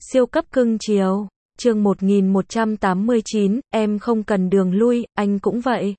Siêu cấp cưng chiều. Chương 1189, em không cần đường lui, anh cũng vậy.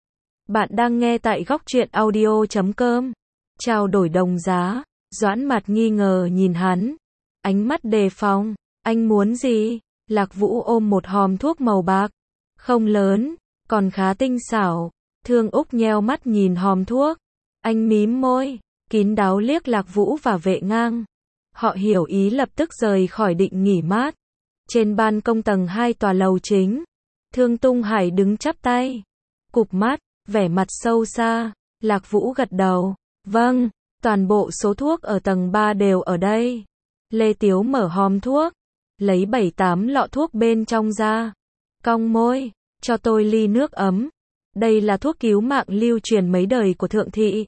Bạn đang nghe tại góc truyện audio.com. Trao đổi đồng giá. Doãn mặt nghi ngờ nhìn hắn. Ánh mắt đề phòng. Anh muốn gì? Lạc Vũ ôm một hòm thuốc màu bạc. Không lớn, còn khá tinh xảo. Thương Úc nheo mắt nhìn hòm thuốc. Anh mím môi, kín đáo liếc Lạc Vũ và Vệ Ngang. Họ hiểu ý lập tức rời khỏi định nghỉ mát. Trên ban công tầng 2 tòa lầu chính, Thương Tung Hải đứng chắp tay, cụp mắt, vẻ mặt sâu xa. Lạc Vũ gật đầu, vâng, toàn bộ số thuốc ở tầng 3 đều ở đây. Lê Tiếu mở hòm thuốc, lấy 7-8 lọ thuốc bên trong ra, cong môi, cho tôi ly nước ấm. Đây là thuốc cứu mạng lưu truyền mấy đời của Thượng Thị,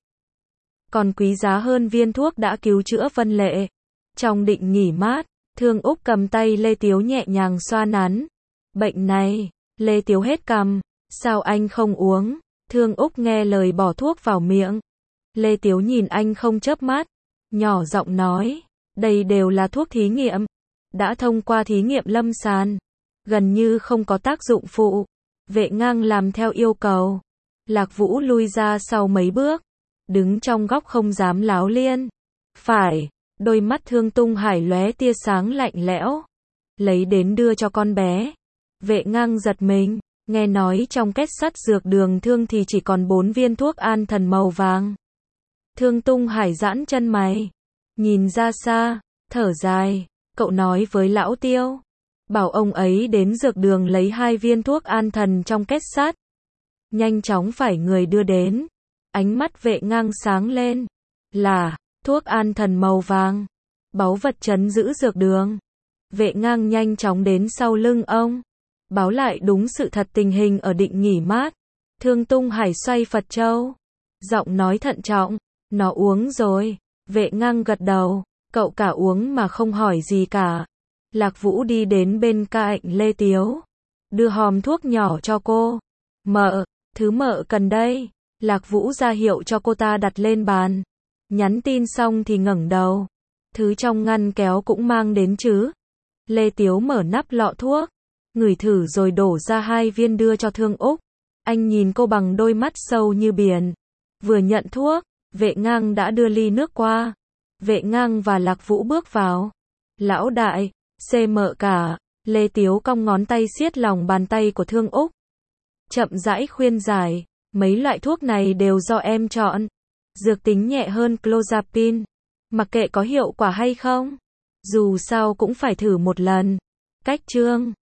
còn quý giá hơn viên thuốc đã cứu chữa Vân Lệ. Trong định nghỉ mát, Thương Úc cầm tay Lê Tiếu nhẹ nhàng xoa nắn. Bệnh này, Lê Tiếu hết cằm, sao anh không uống? Thương Úc nghe lời bỏ thuốc vào miệng. Lê Tiếu nhìn anh không chớp mắt, nhỏ giọng nói, đây đều là thuốc thí nghiệm, đã thông qua thí nghiệm lâm sàng, gần như không có tác dụng phụ. Vệ Ngang làm theo yêu cầu. Lạc Vũ lui ra sau mấy bước, đứng trong góc không dám láo liên. Phải. Đôi mắt Thương Tung Hải lóe tia sáng lạnh lẽo. Lấy đến đưa cho con bé. Vệ Ngang giật mình, nghe nói trong két sắt dược đường Thương thì chỉ còn 4 viên thuốc an thần màu vàng. Thương Tung Hải giãn chân mày, nhìn ra xa, thở dài, cậu nói với lão Tiêu, bảo ông ấy đến dược đường lấy 2 viên thuốc an thần trong két sắt. Nhanh chóng phải người đưa đến. Ánh mắt Vệ Ngang sáng lên. Là thuốc an thần màu vàng, báu vật trấn giữ dược đường. Vệ Ngang nhanh chóng đến sau lưng ông, báo lại đúng sự thật tình hình ở định nghỉ mát. Thương Tung Hải xoay Phật châu, giọng nói thận trọng, nó uống rồi. Vệ Ngang gật đầu, cậu cả uống mà không hỏi gì cả. Lạc Vũ đi đến bên cạnh Lê Tiếu, đưa hòm thuốc nhỏ cho cô. Mợ, thứ mợ cần đây. Lạc Vũ ra hiệu cho cô ta đặt lên bàn. Nhắn tin xong thì ngẩng đầu. Thứ trong ngăn kéo cũng mang đến chứ. Lê Tiếu mở nắp lọ thuốc, ngửi thử rồi đổ ra 2 viên đưa cho Thương Úc. Anh nhìn cô bằng đôi mắt sâu như biển. Vừa nhận thuốc, Vệ Ngang đã đưa ly nước qua. Vệ Ngang và Lạc Vũ bước vào. Lão đại, CM cả. Lê Tiếu cong ngón tay siết lòng bàn tay của Thương Úc, chậm rãi khuyên giải, mấy loại thuốc này đều do em chọn. Dược tính nhẹ hơn clozapine, mặc kệ có hiệu quả hay không, dù sao cũng phải thử một lần. Cách chương